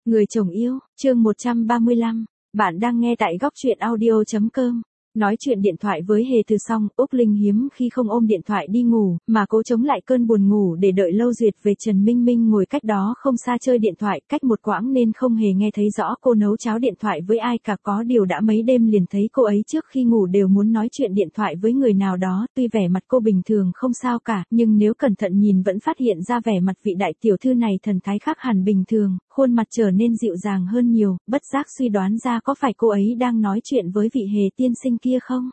Người chồng yêu, chương 135, bạn đang nghe tại góc truyện audio.com. Nói chuyện điện thoại với Hề Từ xong, Úc Linh hiếm khi không ôm điện thoại đi ngủ, mà cố chống lại cơn buồn ngủ để đợi Lâu Duyệt về. Trần Minh Minh ngồi cách đó không xa chơi điện thoại, cách một quãng nên không hề nghe thấy rõ cô nấu cháo điện thoại với ai cả. Có điều đã mấy đêm liền thấy cô ấy trước khi ngủ đều muốn nói chuyện điện thoại với người nào đó. Tuy vẻ mặt cô bình thường không sao cả, nhưng nếu cẩn thận nhìn vẫn phát hiện ra vẻ mặt vị đại tiểu thư này thần thái khác hẳn bình thường, khuôn mặt trở nên dịu dàng hơn nhiều, bất giác suy đoán ra có phải cô ấy đang nói chuyện với vị Hề tiên sinh kia không?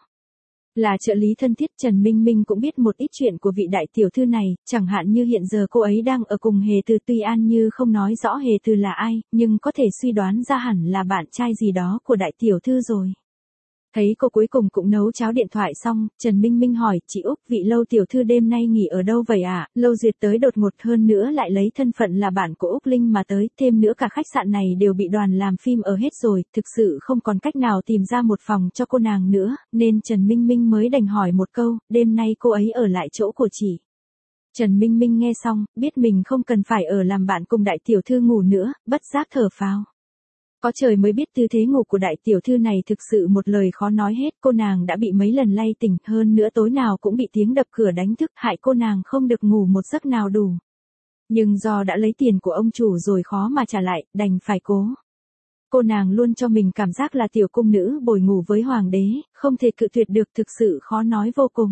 Là trợ lý thân thiết, Trần Minh Minh cũng biết một ít chuyện của vị đại tiểu thư này, chẳng hạn như hiện giờ cô ấy đang ở cùng Hề Từ. Tuy An Như không nói rõ Hề Từ là ai, nhưng có thể suy đoán ra hẳn là bạn trai gì đó của đại tiểu thư rồi. Thấy cô cuối cùng cũng nấu cháo điện thoại xong, Trần Minh Minh hỏi, chị Úc, vị Lâu tiểu thư đêm nay nghỉ ở đâu vậy ạ? Lâu Duyệt tới đột ngột, hơn nữa lại lấy thân phận là bạn của Úc Linh mà tới, thêm nữa cả khách sạn này đều bị đoàn làm phim ở hết rồi, thực sự không còn cách nào tìm ra một phòng cho cô nàng nữa, nên Trần Minh Minh mới đành hỏi một câu, đêm nay cô ấy ở lại chỗ của chị. Trần Minh Minh nghe xong, biết mình không cần phải ở làm bạn cùng đại tiểu thư ngủ nữa, bất giác thở phào. Có trời mới biết tư thế ngủ của đại tiểu thư này thực sự một lời khó nói hết. Cô nàng đã bị mấy lần lay tỉnh, hơn nữa tối nào cũng bị tiếng đập cửa đánh thức, hại cô nàng không được ngủ một giấc nào đủ. Nhưng do đã lấy tiền của ông chủ rồi khó mà trả lại, đành phải cố. Cô nàng luôn cho mình cảm giác là tiểu cung nữ bồi ngủ với hoàng đế, không thể cự tuyệt được, thực sự khó nói vô cùng.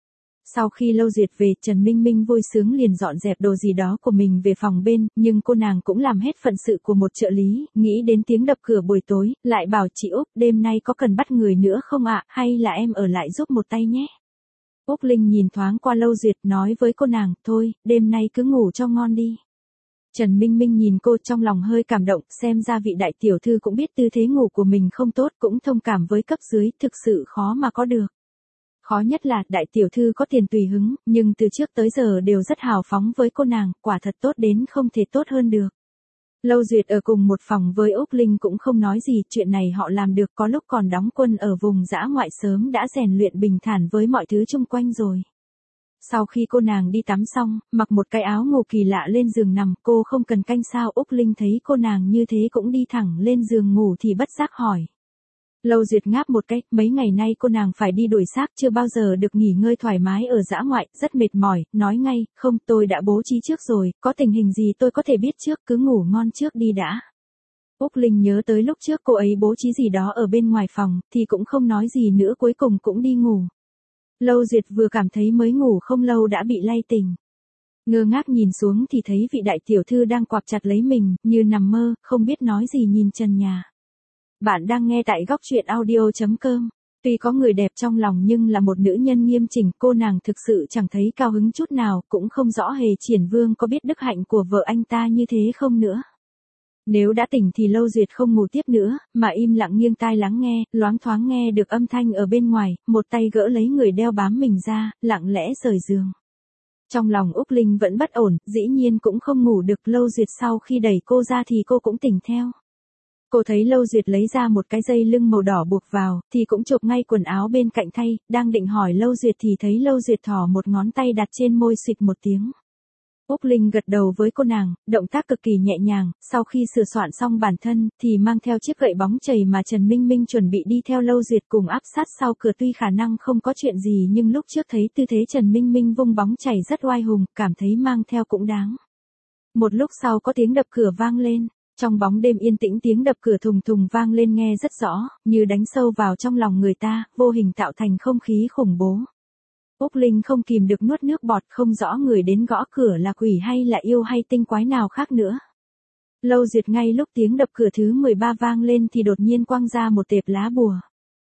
Sau khi Lâu Duyệt về, Trần Minh Minh vui sướng liền dọn dẹp đồ gì đó của mình về phòng bên, nhưng cô nàng cũng làm hết phận sự của một trợ lý, nghĩ đến tiếng đập cửa buổi tối, lại bảo, chị Úc, đêm nay có cần bắt người nữa không ạ, hay là em ở lại giúp một tay nhé. Úc Linh nhìn thoáng qua Lâu Duyệt, nói với cô nàng, thôi, đêm nay cứ ngủ cho ngon đi. Trần Minh Minh nhìn cô trong lòng hơi cảm động, xem ra vị đại tiểu thư cũng biết tư thế ngủ của mình không tốt, cũng thông cảm với cấp dưới, thực sự khó mà có được. Khó nhất là, đại tiểu thư có tiền tùy hứng, nhưng từ trước tới giờ đều rất hào phóng với cô nàng, quả thật tốt đến không thể tốt hơn được. Lâu Duyệt ở cùng một phòng với Úc Linh cũng không nói gì, chuyện này họ làm được, có lúc còn đóng quân ở vùng dã ngoại sớm đã rèn luyện bình thản với mọi thứ chung quanh rồi. Sau khi cô nàng đi tắm xong, mặc một cái áo ngủ kỳ lạ lên giường nằm, cô không cần canh sao. Úc Linh thấy cô nàng như thế cũng đi thẳng lên giường ngủ thì bất giác hỏi. Lâu Duyệt ngáp một cái, mấy ngày nay cô nàng phải đi đuổi xác, chưa bao giờ được nghỉ ngơi thoải mái ở dã ngoại, rất mệt mỏi, nói ngay, không, tôi đã bố trí trước rồi, có tình hình gì tôi có thể biết trước, cứ ngủ ngon trước đi đã. Úc Linh nhớ tới lúc trước cô ấy bố trí gì đó ở bên ngoài phòng, thì cũng không nói gì nữa, cuối cùng cũng đi ngủ. Lâu Duyệt vừa cảm thấy mới ngủ không lâu đã bị lay tỉnh. Ngơ ngác nhìn xuống thì thấy vị đại tiểu thư đang quặp chặt lấy mình, như nằm mơ, không biết nói gì nhìn trần nhà. Bạn đang nghe tại góc truyện audio.com. Tuy có người đẹp trong lòng nhưng là một nữ nhân nghiêm chỉnh, cô nàng thực sự chẳng thấy cao hứng chút nào, cũng không rõ Hề Triển Vương có biết đức hạnh của vợ anh ta như thế không nữa. Nếu đã tỉnh thì Lâu Duyệt không ngủ tiếp nữa, mà im lặng nghiêng tai lắng nghe, loáng thoáng nghe được âm thanh ở bên ngoài, một tay gỡ lấy người đeo bám mình ra, lặng lẽ rời giường. Trong lòng Úc Linh vẫn bất ổn, dĩ nhiên cũng không ngủ được. Lâu Duyệt sau khi đẩy cô ra thì cô cũng tỉnh theo. Cô thấy Lâu Duyệt lấy ra một cái dây lưng màu đỏ buộc vào, thì cũng chộp ngay quần áo bên cạnh thay, đang định hỏi Lâu Duyệt thì thấy Lâu Duyệt thò một ngón tay đặt trên môi, xịt một tiếng. Úc Linh gật đầu với cô nàng, động tác cực kỳ nhẹ nhàng, sau khi sửa soạn xong bản thân, thì mang theo chiếc gậy bóng chày mà Trần Minh Minh chuẩn bị đi theo Lâu Duyệt cùng áp sát sau cửa. Tuy khả năng không có chuyện gì nhưng lúc trước thấy tư thế Trần Minh Minh vung bóng chày rất oai hùng, cảm thấy mang theo cũng đáng. Một lúc sau có tiếng đập cửa vang lên. Trong bóng đêm yên tĩnh, tiếng đập cửa thùng thùng vang lên nghe rất rõ, như đánh sâu vào trong lòng người ta, vô hình tạo thành không khí khủng bố. Úc Linh không kìm được nuốt nước bọt, không rõ người đến gõ cửa là quỷ hay là yêu hay tinh quái nào khác nữa. Lâu Duyệt ngay lúc tiếng đập cửa thứ 13 vang lên thì đột nhiên quăng ra một tệp lá bùa.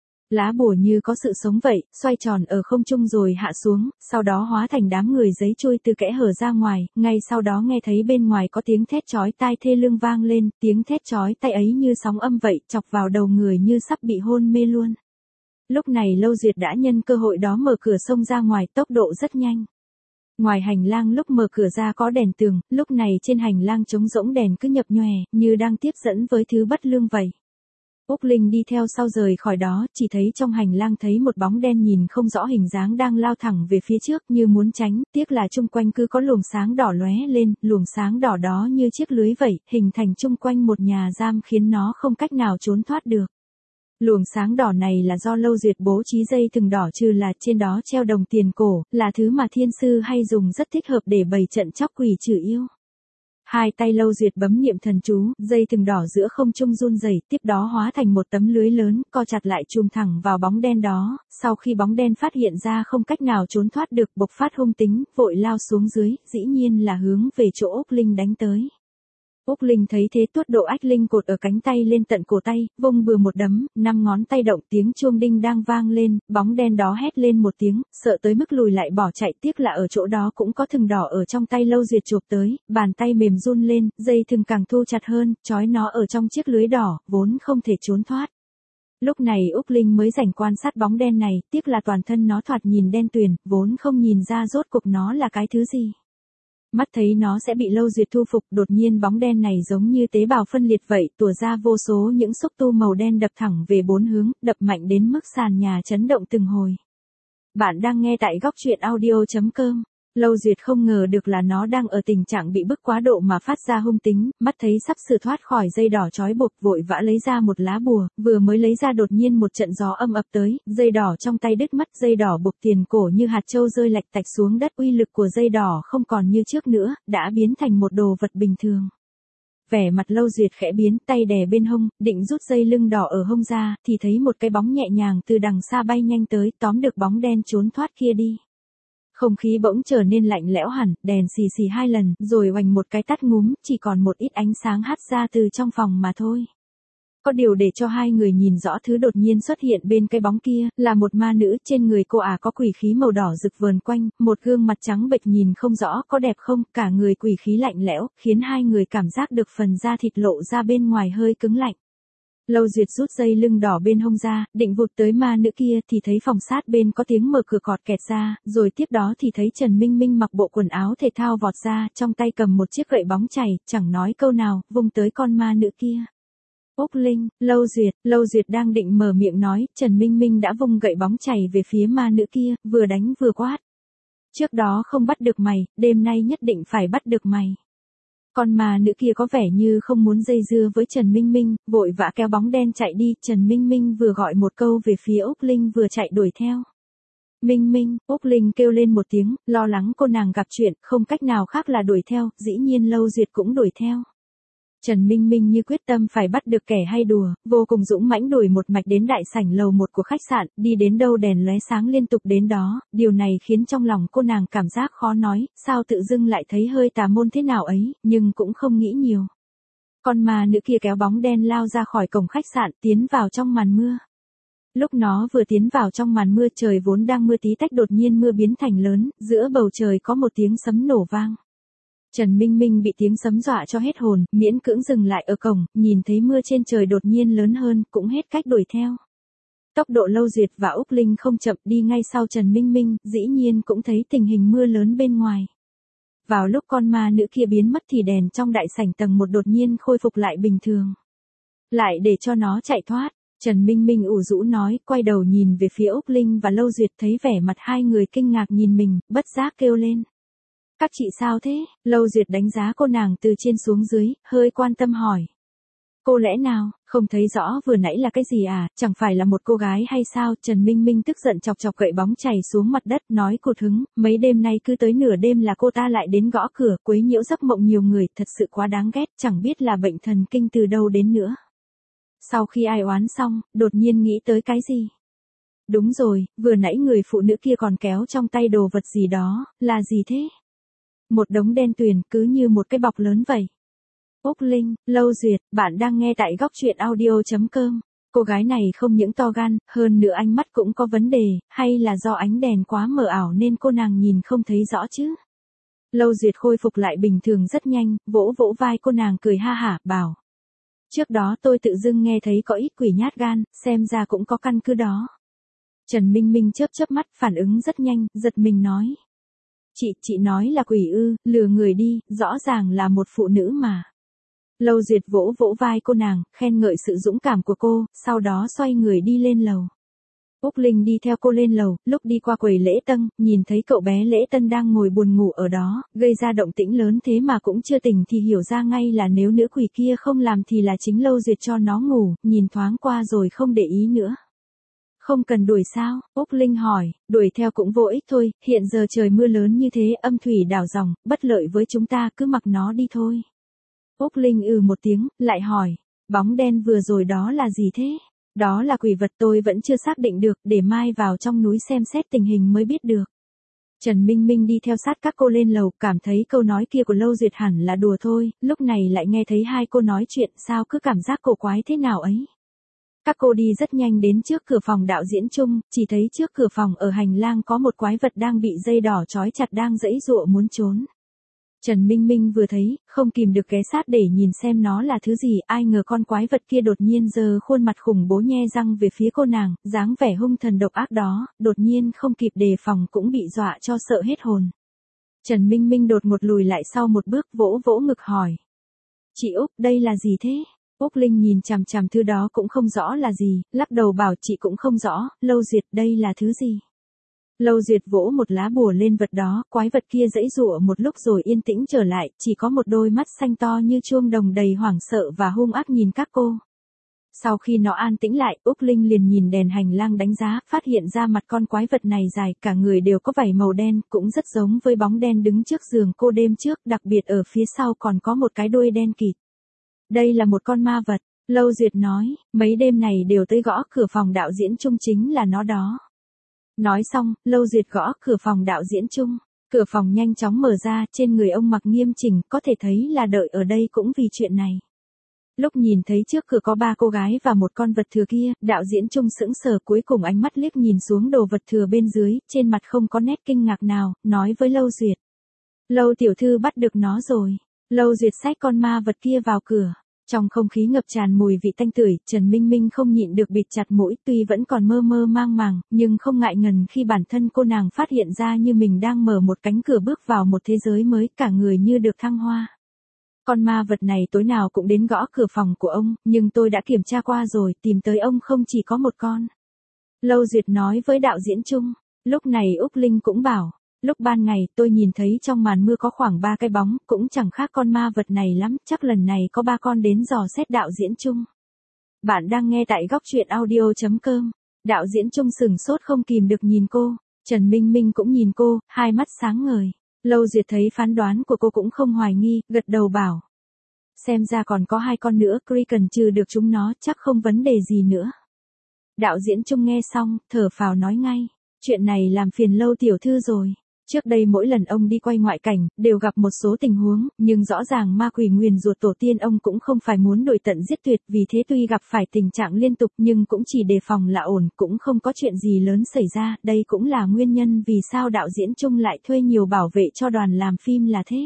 Lá bùa như có sự sống vậy, xoay tròn ở không trung rồi hạ xuống, sau đó hóa thành đám người giấy trôi từ kẽ hở ra ngoài, ngay sau đó nghe thấy bên ngoài có tiếng thét chói tai thê lương vang lên, tiếng thét chói tai ấy như sóng âm vậy, chọc vào đầu người như sắp bị hôn mê luôn. Lúc này Lâu Duyệt đã nhân cơ hội đó mở cửa xông ra ngoài, tốc độ rất nhanh. Ngoài hành lang lúc mở cửa ra có đèn tường, lúc này trên hành lang trống rỗng, đèn cứ nhập nhòe, như đang tiếp dẫn với thứ bất lương vậy. Úc Linh đi theo sau rời khỏi đó, chỉ thấy trong hành lang thấy một bóng đen nhìn không rõ hình dáng đang lao thẳng về phía trước như muốn tránh, tiếc là chung quanh cứ có luồng sáng đỏ lóe lên, luồng sáng đỏ đó như chiếc lưới vậy, hình thành chung quanh một nhà giam khiến nó không cách nào trốn thoát được. Luồng sáng đỏ này là do Lâu Duyệt bố trí dây thừng đỏ trừ là trên đó treo đồng tiền cổ, là thứ mà thiên sư hay dùng rất thích hợp để bày trận chóc quỷ trừ yêu. Hai tay Lâu Duyệt bấm niệm thần chú, dây thừng đỏ giữa không trung run rẩy, tiếp đó hóa thành một tấm lưới lớn, co chặt lại chùm thẳng vào bóng đen đó, sau khi bóng đen phát hiện ra không cách nào trốn thoát được, bộc phát hung tính, vội lao xuống dưới, dĩ nhiên là hướng về chỗ Úc Linh đánh tới. Úc Linh thấy thế tuốt độ ách linh cột ở cánh tay lên tận cổ tay, vung bừa một đấm, 5 ngón tay động, tiếng chuông đinh đang vang lên, bóng đen đó hét lên một tiếng, sợ tới mức lùi lại bỏ chạy, tiếc là ở chỗ đó cũng có thừng đỏ ở trong tay Lâu Duyệt chụp tới, bàn tay mềm run lên, dây thừng càng thu chặt hơn, trói nó ở trong chiếc lưới đỏ, vốn không thể trốn thoát. Lúc này Úc Linh mới rảnh quan sát bóng đen này, tiếc là toàn thân nó thoạt nhìn đen tuyền, vốn không nhìn ra rốt cuộc nó là cái thứ gì. Mắt thấy nó sẽ bị Lâu Duyệt thu phục, đột nhiên bóng đen này giống như tế bào phân liệt vậy, tủa ra vô số những xúc tu màu đen đập thẳng về 4 hướng, đập mạnh đến mức sàn nhà chấn động từng hồi. Bạn đang nghe tại góc truyện audio.com. Lâu Duyệt không ngờ được là nó đang ở tình trạng bị bức quá độ mà phát ra hung tính, mắt thấy sắp sửa thoát khỏi dây đỏ trói buộc, vội vã lấy ra một lá bùa, vừa mới lấy ra đột nhiên một trận gió âm ập tới, dây đỏ trong tay đứt mất, dây đỏ buộc tiền cổ như hạt châu rơi lạch tạch xuống đất, uy lực của dây đỏ không còn như trước nữa, đã biến thành một đồ vật bình thường. Vẻ mặt Lâu Duyệt khẽ biến, tay đè bên hông, định rút dây lưng đỏ ở hông ra, thì thấy một cái bóng nhẹ nhàng từ đằng xa bay nhanh tới, tóm được bóng đen trốn thoát kia đi. Không khí bỗng trở nên lạnh lẽo hẳn, đèn xì xì 2 lần, rồi oành một cái tắt ngúm, chỉ còn một ít ánh sáng hắt ra từ trong phòng mà thôi. Có điều để cho hai người nhìn rõ thứ đột nhiên xuất hiện bên cái bóng kia, là một ma nữ, trên người cô có quỷ khí màu đỏ rực vờn quanh, một gương mặt trắng bệch nhìn không rõ có đẹp không, cả người quỷ khí lạnh lẽo, khiến hai người cảm giác được phần da thịt lộ ra bên ngoài hơi cứng lạnh. Lâu Duyệt rút dây lưng đỏ bên hông ra, định vụt tới ma nữ kia thì thấy phòng sát bên có tiếng mở cửa cọt kẹt ra, rồi tiếp đó thì thấy Trần Minh Minh mặc bộ quần áo thể thao vọt ra, trong tay cầm một chiếc gậy bóng chày, chẳng nói câu nào, vung tới con ma nữ kia. Úc Linh, Lâu Duyệt đang định mở miệng nói, Trần Minh Minh đã vung gậy bóng chày về phía ma nữ kia, vừa đánh vừa quát. Trước đó không bắt được mày, đêm nay nhất định phải bắt được mày. Con ma nữ kia có vẻ như không muốn dây dưa với Trần Minh Minh, vội vã kéo bóng đen chạy đi, Trần Minh Minh vừa gọi một câu về phía Úc Linh vừa chạy đuổi theo. Minh Minh, Úc Linh kêu lên một tiếng, lo lắng cô nàng gặp chuyện, không cách nào khác là đuổi theo, dĩ nhiên Lâu Duyệt cũng đuổi theo. Trần Minh Minh như quyết tâm phải bắt được kẻ hay đùa, vô cùng dũng mãnh đuổi một mạch đến đại sảnh lầu 1 của khách sạn, đi đến đâu đèn lóe sáng liên tục đến đó, điều này khiến trong lòng cô nàng cảm giác khó nói, sao tự dưng lại thấy hơi tà môn thế nào ấy, nhưng cũng không nghĩ nhiều. Con ma nữ kia kéo bóng đen lao ra khỏi cổng khách sạn, tiến vào trong màn mưa. Lúc nó vừa tiến vào trong màn mưa, trời vốn đang mưa tí tách đột nhiên mưa biến thành lớn, giữa bầu trời có một tiếng sấm nổ vang. Trần Minh Minh bị tiếng sấm dọa cho hết hồn, miễn cưỡng dừng lại ở cổng, nhìn thấy mưa trên trời đột nhiên lớn hơn, cũng hết cách đuổi theo. Tốc độ Lâu Duyệt và Úc Linh không chậm, đi ngay sau Trần Minh Minh, dĩ nhiên cũng thấy tình hình mưa lớn bên ngoài. Vào lúc con ma nữ kia biến mất thì đèn trong đại sảnh tầng 1 đột nhiên khôi phục lại bình thường. Lại để cho nó chạy thoát, Trần Minh Minh ủ rũ nói, quay đầu nhìn về phía Úc Linh và Lâu Duyệt, thấy vẻ mặt hai người kinh ngạc nhìn mình, bất giác kêu lên. Các chị sao thế? Lâu Duyệt đánh giá cô nàng từ trên xuống dưới, hơi quan tâm hỏi. Cô lẽ nào, không thấy rõ vừa nãy là cái gì à, chẳng phải là một cô gái hay sao? Trần Minh Minh tức giận chọc chọc gậy bóng chày xuống mặt đất, nói cụt hứng, mấy đêm nay cứ tới nửa đêm là cô ta lại đến gõ cửa, quấy nhiễu giấc mộng nhiều người, thật sự quá đáng ghét, chẳng biết là bệnh thần kinh từ đâu đến nữa. Sau khi ai oán xong, đột nhiên nghĩ tới cái gì? Đúng rồi, vừa nãy người phụ nữ kia còn kéo trong tay đồ vật gì đó, là gì thế? Một đống đen tuyền, cứ như một cái bọc lớn vậy. Úc Linh, Lâu Duyệt, bạn đang nghe tại góc truyện audio.com. Cô gái này không những to gan, hơn nữa ánh mắt cũng có vấn đề, hay là do ánh đèn quá mờ ảo nên cô nàng nhìn không thấy rõ chứ? Lâu Duyệt khôi phục lại bình thường rất nhanh, vỗ vỗ vai cô nàng cười ha hả, bảo. Trước đó tôi tự dưng nghe thấy có ít quỷ nhát gan, xem ra cũng có căn cứ đó. Trần Minh Minh chớp chớp mắt, phản ứng rất nhanh, giật mình nói. Chị nói là quỷ ư, lừa người đi, rõ ràng là một phụ nữ mà. Lâu Duyệt vỗ vỗ vai cô nàng, khen ngợi sự dũng cảm của cô, sau đó xoay người đi lên lầu. Úc Linh đi theo cô lên lầu, lúc đi qua quầy lễ tân, nhìn thấy cậu bé lễ tân đang ngồi buồn ngủ ở đó, gây ra động tĩnh lớn thế mà cũng chưa tỉnh thì hiểu ra ngay là nếu nữ quỷ kia không làm thì là chính Lâu Duyệt cho nó ngủ, nhìn thoáng qua rồi không để ý nữa. Không cần đuổi sao? Úc Linh hỏi, đuổi theo cũng vô ích thôi, hiện giờ trời mưa lớn như thế âm thủy đảo dòng, bất lợi với chúng ta cứ mặc nó đi thôi. Úc Linh một tiếng, lại hỏi, bóng đen vừa rồi đó là gì thế? Đó là quỷ vật tôi vẫn chưa xác định được, để mai vào trong núi xem xét tình hình mới biết được. Trần Minh Minh đi theo sát các cô lên lầu, cảm thấy câu nói kia của Lâu Duyệt hẳn là đùa thôi, lúc này lại nghe thấy hai cô nói chuyện sao cứ cảm giác cổ quái thế nào ấy. Các cô đi rất nhanh đến trước cửa phòng đạo diễn chung, chỉ thấy trước cửa phòng ở hành lang có một quái vật đang bị dây đỏ trói chặt đang giãy giụa muốn trốn. Trần Minh Minh vừa thấy, không kìm được ghé sát để nhìn xem nó là thứ gì, ai ngờ con quái vật kia đột nhiên giơ khuôn mặt khủng bố nhe răng về phía cô nàng, dáng vẻ hung thần độc ác đó, đột nhiên không kịp đề phòng cũng bị dọa cho sợ hết hồn. Trần Minh Minh đột ngột lùi lại sau một bước vỗ vỗ ngực hỏi. Chị Úc, đây là gì thế? Úc Linh nhìn chằm chằm thứ đó cũng không rõ là gì, lắc đầu bảo chị cũng không rõ, Lâu Duyệt đây là thứ gì? Lâu Duyệt vỗ một lá bùa lên vật đó, quái vật kia giãy giụa một lúc rồi yên tĩnh trở lại, chỉ có một đôi mắt xanh to như chuông đồng đầy hoảng sợ và hung ác nhìn các cô. Sau khi nó an tĩnh lại, Úc Linh liền nhìn đèn hành lang đánh giá, phát hiện ra mặt con quái vật này dài, cả người đều có vảy màu đen, cũng rất giống với bóng đen đứng trước giường cô đêm trước, đặc biệt ở phía sau còn có một cái đuôi đen kịt. Đây là một con ma vật, Lâu Duyệt nói, mấy đêm này đều tới gõ cửa phòng đạo diễn chung chính là nó đó. Nói xong, Lâu Duyệt gõ cửa phòng đạo diễn chung. Cửa phòng nhanh chóng mở ra, trên người ông mặc nghiêm chỉnh, có thể thấy là đợi ở đây cũng vì chuyện này. Lúc nhìn thấy trước cửa có 3 cô gái và một con vật thừa kia, đạo diễn chung sững sờ, cuối cùng ánh mắt liếc nhìn xuống đồ vật thừa bên dưới, trên mặt không có nét kinh ngạc nào, nói với Lâu Duyệt. Lâu tiểu thư bắt được nó rồi. Lâu Duyệt xách con ma vật kia vào cửa. Trong không khí ngập tràn mùi vị tanh tưởi, Trần Minh Minh không nhịn được bịt chặt mũi, tuy vẫn còn mơ mơ mang màng, nhưng không ngại ngần khi bản thân cô nàng phát hiện ra như mình đang mở một cánh cửa bước vào một thế giới mới, cả người như được thăng hoa. Con ma vật này tối nào cũng đến gõ cửa phòng của ông, nhưng tôi đã kiểm tra qua rồi, tìm tới ông không chỉ có một con. Lâu Duyệt nói với đạo diễn chung. Lúc này Úc Linh cũng bảo. Lúc ban ngày tôi nhìn thấy trong màn mưa có khoảng 3 cái bóng, cũng chẳng khác con ma vật này lắm, chắc lần này có 3 con đến dò xét đạo diễn chung. Bạn đang nghe tại góc truyện audio.com. Đạo diễn chung sừng sốt không kìm được nhìn cô, Trần Minh Minh cũng nhìn cô, hai mắt sáng ngời. Lâu Duyệt thấy phán đoán của cô cũng không hoài nghi, gật đầu bảo. Xem ra còn có 2 con nữa, cần trừ được chúng nó, chắc không vấn đề gì nữa. Đạo diễn chung nghe xong, thở phào nói ngay, chuyện này làm phiền Lâu tiểu thư rồi. Trước đây mỗi lần ông đi quay ngoại cảnh, đều gặp một số tình huống, nhưng rõ ràng ma quỷ nguyền rủa tổ tiên ông cũng không phải muốn đuổi tận giết tuyệt, vì thế tuy gặp phải tình trạng liên tục nhưng cũng chỉ đề phòng là ổn, cũng không có chuyện gì lớn xảy ra, đây cũng là nguyên nhân vì sao đạo diễn chung lại thuê nhiều bảo vệ cho đoàn làm phim là thế.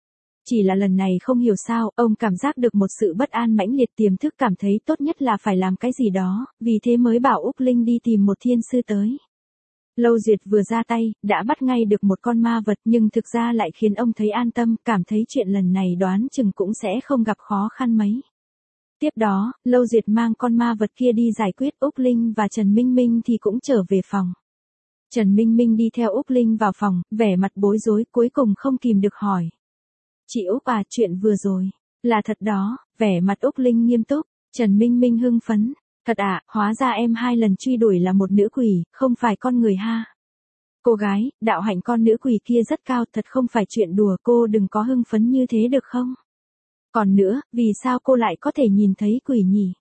Chỉ là lần này không hiểu sao, ông cảm giác được một sự bất an mãnh liệt, tiềm thức cảm thấy tốt nhất là phải làm cái gì đó, vì thế mới bảo Úc Linh đi tìm một thiên sư tới. Lâu Duyệt vừa ra tay, đã bắt ngay được một con ma vật nhưng thực ra lại khiến ông thấy an tâm, cảm thấy chuyện lần này đoán chừng cũng sẽ không gặp khó khăn mấy. Tiếp đó, Lâu Duyệt mang con ma vật kia đi giải quyết, Úc Linh và Trần Minh Minh thì cũng trở về phòng. Trần Minh Minh đi theo Úc Linh vào phòng, vẻ mặt bối rối, cuối cùng không kìm được hỏi. Chị Úc à, chuyện vừa rồi, là thật đó, vẻ mặt Úc Linh nghiêm túc, Trần Minh Minh hưng phấn. Thật ạ, hóa ra em 2 lần truy đuổi là một nữ quỷ, không phải con người ha. Cô gái, đạo hạnh con nữ quỷ kia rất cao, thật không phải chuyện đùa, cô đừng có hưng phấn như thế được không? Còn nữa, vì sao cô lại có thể nhìn thấy quỷ nhỉ?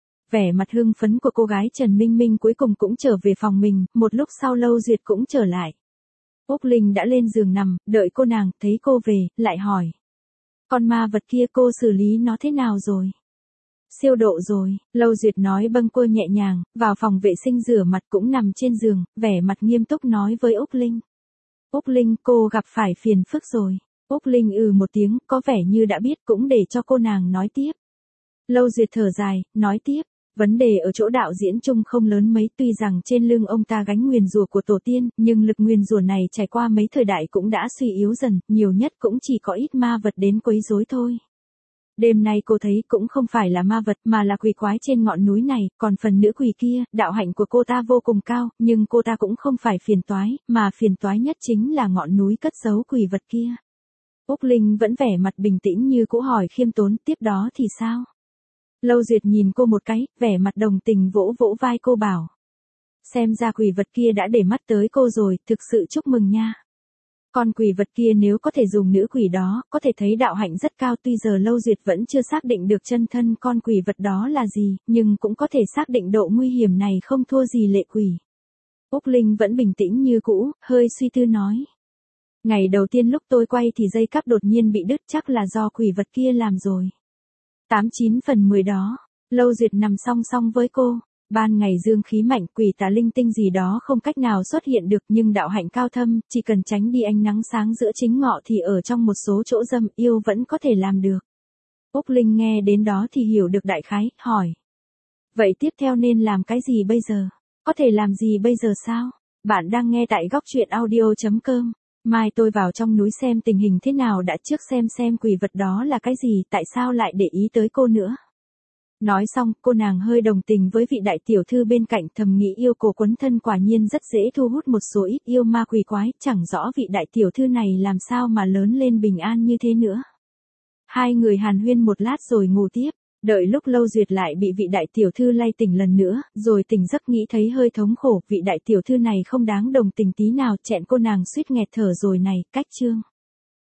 Vẻ mặt hưng phấn của cô gái Trần Minh Minh cuối cùng cũng trở về phòng mình, một lúc sau Lâu Duyệt cũng trở lại. Úc Linh đã lên giường nằm, đợi cô nàng, thấy cô về, lại hỏi. Con ma vật kia cô xử lý nó thế nào rồi? Siêu độ rồi, Lâu Duyệt nói bâng quơ nhẹ nhàng, vào phòng vệ sinh rửa mặt cũng nằm trên giường, vẻ mặt nghiêm túc nói với Úc Linh. Úc Linh, cô gặp phải phiền phức rồi. Úc Linh một tiếng, có vẻ như đã biết, cũng để cho cô nàng nói tiếp. Lâu Duyệt thở dài, nói tiếp. Vấn đề ở chỗ đạo diễn chung không lớn mấy, tuy rằng trên lưng ông ta gánh nguyền rủa của tổ tiên, nhưng lực nguyền rủa này trải qua mấy thời đại cũng đã suy yếu dần, nhiều nhất cũng chỉ có ít ma vật đến quấy rối thôi. Đêm nay cô thấy cũng không phải là ma vật mà là quỷ quái trên ngọn núi này, còn phần nữ quỷ kia, đạo hạnh của cô ta vô cùng cao, nhưng cô ta cũng không phải phiền toái, mà phiền toái nhất chính là ngọn núi cất giấu quỷ vật kia. Úc Linh vẫn vẻ mặt bình tĩnh như cũ hỏi khiêm tốn, tiếp đó thì sao? Lâu Duyệt nhìn cô một cái, vẻ mặt đồng tình vỗ vỗ vai cô bảo. Xem ra quỷ vật kia đã để mắt tới cô rồi, thực sự chúc mừng nha. Con quỷ vật kia nếu có thể dùng nữ quỷ đó, có thể thấy đạo hạnh rất cao, tuy giờ Lâu Duyệt vẫn chưa xác định được chân thân con quỷ vật đó là gì, nhưng cũng có thể xác định độ nguy hiểm này không thua gì lệ quỷ. Úc Linh vẫn bình tĩnh như cũ, hơi suy tư nói. Ngày đầu tiên lúc tôi quay thì dây cáp đột nhiên bị đứt, chắc là do quỷ vật kia làm rồi. 89 phần 10 đó, Lâu Duyệt nằm song song với cô. Ban ngày dương khí mạnh, quỷ tà linh tinh gì đó không cách nào xuất hiện được, nhưng đạo hạnh cao thâm, chỉ cần tránh đi ánh nắng sáng giữa chính ngọ thì ở trong một số chỗ dâm yêu vẫn có thể làm được. Úc Linh nghe đến đó thì hiểu được đại khái, hỏi. Vậy tiếp theo nên làm cái gì bây giờ? Có thể làm gì bây giờ sao? Bạn đang nghe tại góc truyện audio.com. Mai tôi vào trong núi xem tình hình thế nào đã, trước xem quỷ vật đó là cái gì, tại sao lại để ý tới cô nữa. Nói xong, cô nàng hơi đồng tình với vị đại tiểu thư bên cạnh, thầm nghĩ yêu cổ quấn thân quả nhiên rất dễ thu hút một số ít yêu ma quỷ quái, chẳng rõ vị đại tiểu thư này làm sao mà lớn lên bình an như thế nữa. Hai người hàn huyên một lát rồi ngủ tiếp, đợi lúc Lâu Duyệt lại bị vị đại tiểu thư lay tỉnh lần nữa, rồi tỉnh giấc nghĩ thấy hơi thống khổ, vị đại tiểu thư này không đáng đồng tình tí nào, chẹn cô nàng suýt nghẹt thở rồi này, cách chương.